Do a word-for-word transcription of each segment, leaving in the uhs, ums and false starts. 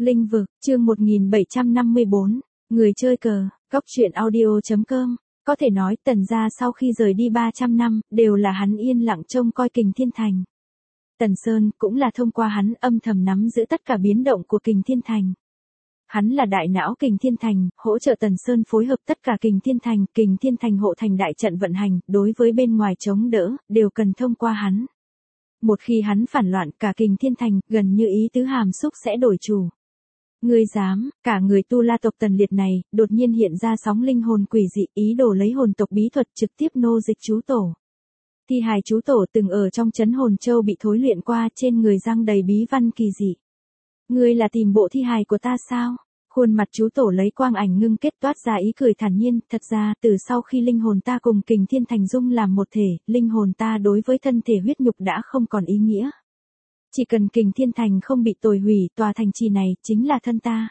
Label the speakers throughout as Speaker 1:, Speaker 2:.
Speaker 1: Linh vực, chương một nghìn bảy trăm năm mươi bốn, người chơi cờ, góc truyện audio chấm com. Có thể nói Tần gia sau khi rời đi ba trăm năm, đều là hắn yên lặng trông coi Kình Thiên Thành. Tần Sơn cũng là thông qua hắn âm thầm nắm giữ tất cả biến động của Kình Thiên Thành. Hắn là đại não Kình Thiên Thành, hỗ trợ Tần Sơn phối hợp tất cả Kình Thiên Thành, Kình Thiên Thành hộ thành đại trận vận hành, đối với bên ngoài chống đỡ, đều cần thông qua hắn. Một khi hắn phản loạn cả Kình Thiên Thành, gần như ý tứ hàm xúc sẽ đổi chủ. Ngươi dám, cả người tu la tộc Tần Liệt này, đột nhiên hiện ra sóng linh hồn quỷ dị, ý đồ lấy hồn tộc bí thuật trực tiếp nô dịch chú tổ. Thi hài chú tổ từng ở trong chấn hồn châu bị thối luyện qua, trên người răng đầy bí văn kỳ dị. Ngươi là tìm bộ thi hài của ta sao? Khuôn mặt chú tổ lấy quang ảnh ngưng kết toát ra ý cười thản nhiên, thật ra, từ sau khi linh hồn ta cùng Kình Thiên Thành dung làm một thể, linh hồn ta đối với thân thể huyết nhục đã không còn ý nghĩa. Chỉ cần Kình Thiên Thành không bị tồi hủy, tòa thành trì này chính là thân ta.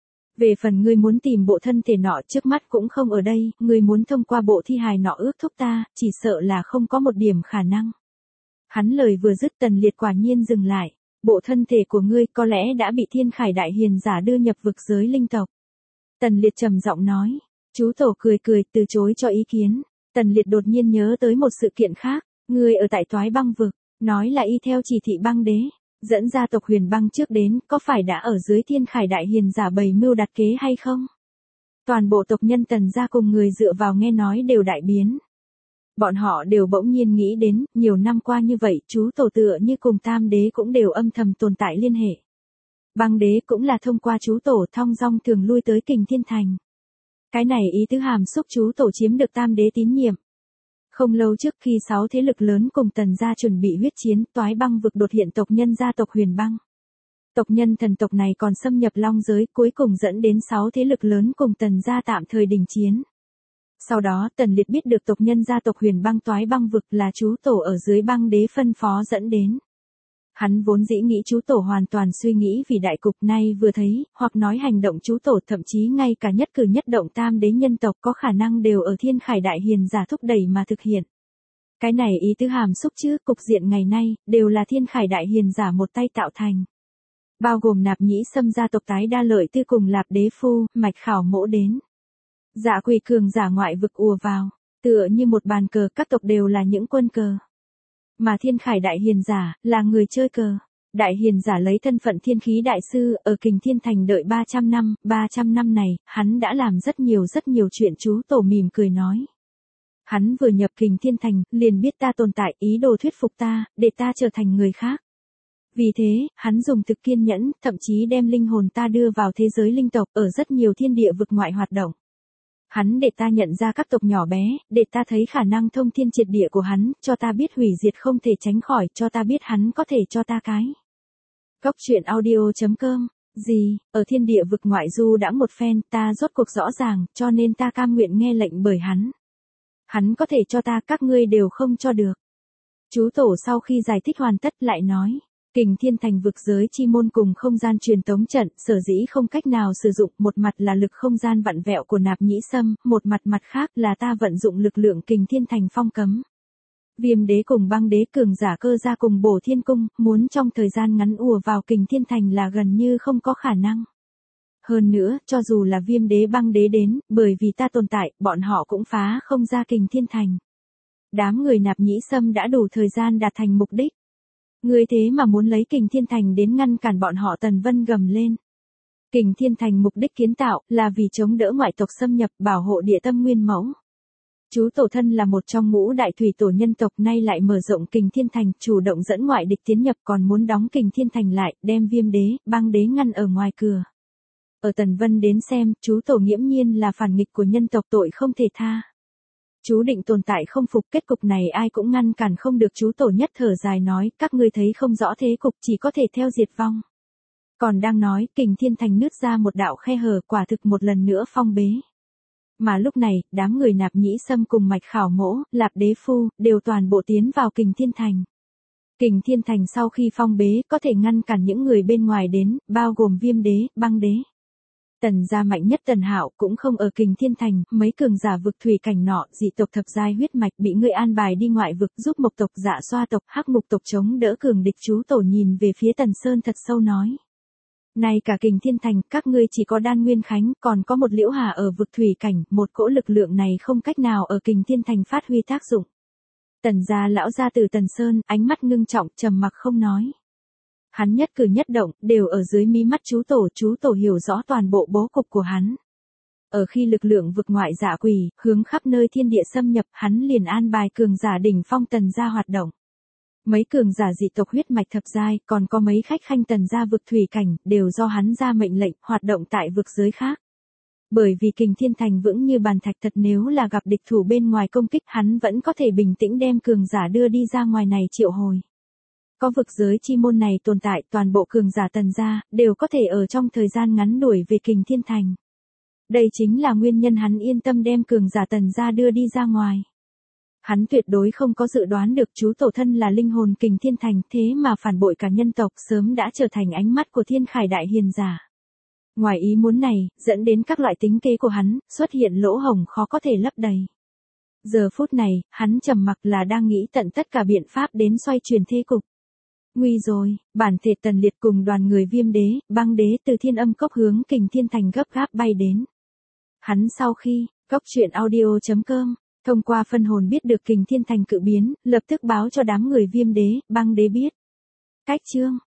Speaker 1: Về phần ngươi muốn tìm bộ thân thể nọ trước mắt cũng không ở đây, ngươi muốn thông qua bộ thi hài nọ ước thúc ta, chỉ sợ là không có một điểm khả năng. Hắn lời vừa dứt Tần Liệt quả nhiên dừng lại. Bộ thân thể của ngươi có lẽ đã bị Thiên Khải Đại Hiền giả đưa nhập vực giới linh tộc. Tần Liệt trầm giọng nói. Chú tổ cười cười từ chối cho ý kiến. Tần Liệt đột nhiên nhớ tới một sự kiện khác. Ngươi ở tại Toái Băng vực, nói là y theo chỉ thị băng đế, dẫn gia tộc Huyền Băng trước đến, có phải đã ở dưới Thiên Khải Đại Hiền giả bày mưu đặt kế hay không? Toàn bộ tộc nhân Tần gia cùng người dựa vào nghe nói đều đại biến. Bọn họ đều bỗng nhiên nghĩ đến, nhiều năm qua như vậy, chú tổ tựa như cùng Tam đế cũng đều âm thầm tồn tại liên hệ. Băng đế cũng là thông qua chú tổ thong dong thường lui tới Kình Thiên Thành. Cái này ý tứ hàm xúc chú tổ chiếm được Tam đế tín nhiệm. Không lâu trước khi sáu thế lực lớn cùng Tần gia chuẩn bị huyết chiến, Toái Băng vực đột hiện tộc nhân gia tộc Huyền Băng. Tộc nhân thần tộc này còn xâm nhập Long giới, cuối cùng dẫn đến sáu thế lực lớn cùng Tần gia tạm thời đình chiến. Sau đó Tần Liệt biết được tộc nhân gia tộc Huyền Băng Toái Băng vực là chú tổ ở dưới băng đế phân phó dẫn đến. Hắn vốn dĩ nghĩ chú tổ hoàn toàn suy nghĩ vì đại cục, nay vừa thấy, hoặc nói hành động chú tổ thậm chí ngay cả nhất cử nhất động Tam đế nhân tộc có khả năng đều ở Thiên Khải Đại Hiền giả thúc đẩy mà thực hiện. Cái này ý tứ hàm xúc chứ, cục diện ngày nay, đều là Thiên Khải Đại Hiền giả một tay tạo thành. Bao gồm Nạp Nhĩ Sâm gia tộc tái đa lợi tư cùng Lạp Đế Phu, Mạch Khảo Mỗ đến. Dạ quỷ cường giả ngoại vực ùa vào, tựa như một bàn cờ, các tộc đều là những quân cờ. Mà Thiên Khải Đại Hiền giả, là người chơi cờ. Đại Hiền giả lấy thân phận Thiên Khí Đại Sư, ở Kình Thiên Thành đợi ba trăm năm, ba trăm năm này, hắn đã làm rất nhiều rất nhiều chuyện, chú tổ mỉm cười nói. Hắn vừa nhập Kình Thiên Thành, liền biết ta tồn tại, ý đồ thuyết phục ta, để ta trở thành người khác. Vì thế, hắn dùng thực kiên nhẫn, thậm chí đem linh hồn ta đưa vào thế giới linh tộc, ở rất nhiều thiên địa vực ngoại hoạt động. Hắn để ta nhận ra các tộc nhỏ bé, để ta thấy khả năng thông thiên triệt địa của hắn, cho ta biết hủy diệt không thể tránh khỏi, cho ta biết hắn có thể cho ta cái. Góc truyện audio chấm com, gì, ở thiên địa vực ngoại du đã một phen, ta rốt cuộc rõ ràng, cho nên ta cam nguyện nghe lệnh bởi hắn. Hắn có thể cho ta, các ngươi đều không cho được. Chú tổ sau khi giải thích hoàn tất lại nói. Kình Thiên Thành vực giới chi môn cùng không gian truyền tống trận, sở dĩ không cách nào sử dụng, một mặt là lực không gian vặn vẹo của Nạp Nhĩ Sâm, một mặt mặt khác là ta vận dụng lực lượng Kình Thiên Thành phong cấm. Viêm đế cùng băng đế cường giả cơ ra cùng Bổ Thiên Cung, muốn trong thời gian ngắn ùa vào Kình Thiên Thành là gần như không có khả năng. Hơn nữa, cho dù là viêm đế băng đế đến, bởi vì ta tồn tại, bọn họ cũng phá không ra Kình Thiên Thành. Đám người Nạp Nhĩ Sâm đã đủ thời gian đạt thành mục đích. Ngươi thế mà muốn lấy Kình Thiên Thành đến ngăn cản bọn họ, Tần Vân gầm lên. Kình Thiên Thành mục đích kiến tạo, là vì chống đỡ ngoại tộc xâm nhập, bảo hộ địa tâm nguyên mẫu. Chú tổ thân là một trong ngũ đại thủy tổ nhân tộc, nay lại mở rộng Kình Thiên Thành, chủ động dẫn ngoại địch tiến nhập, còn muốn đóng Kình Thiên Thành lại, đem viêm đế, băng đế ngăn ở ngoài cửa. Ở Tần Vân đến xem, chú tổ nghiễm nhiên là phản nghịch của nhân tộc, tội không thể tha. Chú định tồn tại không phục, kết cục này ai cũng ngăn cản không được, chú tổ nhất thở dài nói, các ngươi thấy không rõ thế cục, chỉ có thể theo diệt vong. Còn đang nói, Kình Thiên Thành nứt ra một đạo khe hở, quả thực một lần nữa phong bế. Mà lúc này, đám người Nạp Nhĩ Sâm cùng Mạch Khảo Mỗ, Lạp Đế Phu, đều toàn bộ tiến vào Kình Thiên Thành. Kình Thiên Thành sau khi phong bế, có thể ngăn cản những người bên ngoài đến, bao gồm viêm đế, băng đế. Tần gia mạnh nhất Tần Hạo cũng không ở Kình Thiên Thành, mấy cường giả vực thủy cảnh nọ, dị tộc thập giai huyết mạch bị ngươi an bài đi ngoại vực, giúp Mộc tộc, Dạ Xoa tộc, Hắc Mục tộc chống đỡ cường địch. Chú tổ nhìn về phía Tần Sơn thật sâu nói. Nay cả Kình Thiên Thành, các ngươi chỉ có Đan Nguyên Khánh, còn có một Liễu Hà ở vực thủy cảnh, một cỗ lực lượng này không cách nào ở Kình Thiên Thành phát huy tác dụng. Tần gia lão gia từ Tần Sơn, ánh mắt ngưng trọng, trầm mặc không nói. Hắn nhất cử nhất động, đều ở dưới mí mắt chú tổ, chú tổ hiểu rõ toàn bộ bố cục của hắn. Ở khi lực lượng vực ngoại dạ quỷ, hướng khắp nơi thiên địa xâm nhập, hắn liền an bài cường giả đỉnh phong Tần gia hoạt động. Mấy cường giả dị tộc huyết mạch thập giai, còn có mấy khách khanh Tần gia vực thủy cảnh, đều do hắn ra mệnh lệnh, hoạt động tại vực giới khác. Bởi vì Kình Thiên Thành vững như bàn thạch thật, nếu là gặp địch thủ bên ngoài công kích, hắn vẫn có thể bình tĩnh đem cường giả đưa đi ra ngoài này triệu hồi. Có vực giới chi môn này tồn tại, toàn bộ cường giả Tần gia, đều có thể ở trong thời gian ngắn đuổi về Kình Thiên Thành. Đây chính là nguyên nhân hắn yên tâm đem cường giả Tần gia đưa đi ra ngoài. Hắn tuyệt đối không có dự đoán được chú tổ thân là linh hồn Kình Thiên Thành, thế mà phản bội cả nhân tộc, sớm đã trở thành ánh mắt của thiên khải đại hiền giả. Ngoài ý muốn này, dẫn đến các loại tính kế của hắn, xuất hiện lỗ hổng khó có thể lấp đầy. Giờ phút này, hắn trầm mặc là đang nghĩ tận tất cả biện pháp đến xoay chuyển thế cục. Nguy rồi, bản thể Tần Liệt cùng đoàn người Viêm Đế, Băng Đế từ Thiên Âm Cốc hướng Kình Thiên Thành gấp gáp bay đến. Hắn sau khi, cốc truyện audio chấm com, thông qua phân hồn biết được Kình Thiên Thành cự biến, lập tức báo cho đám người Viêm Đế, Băng Đế biết. Cách chương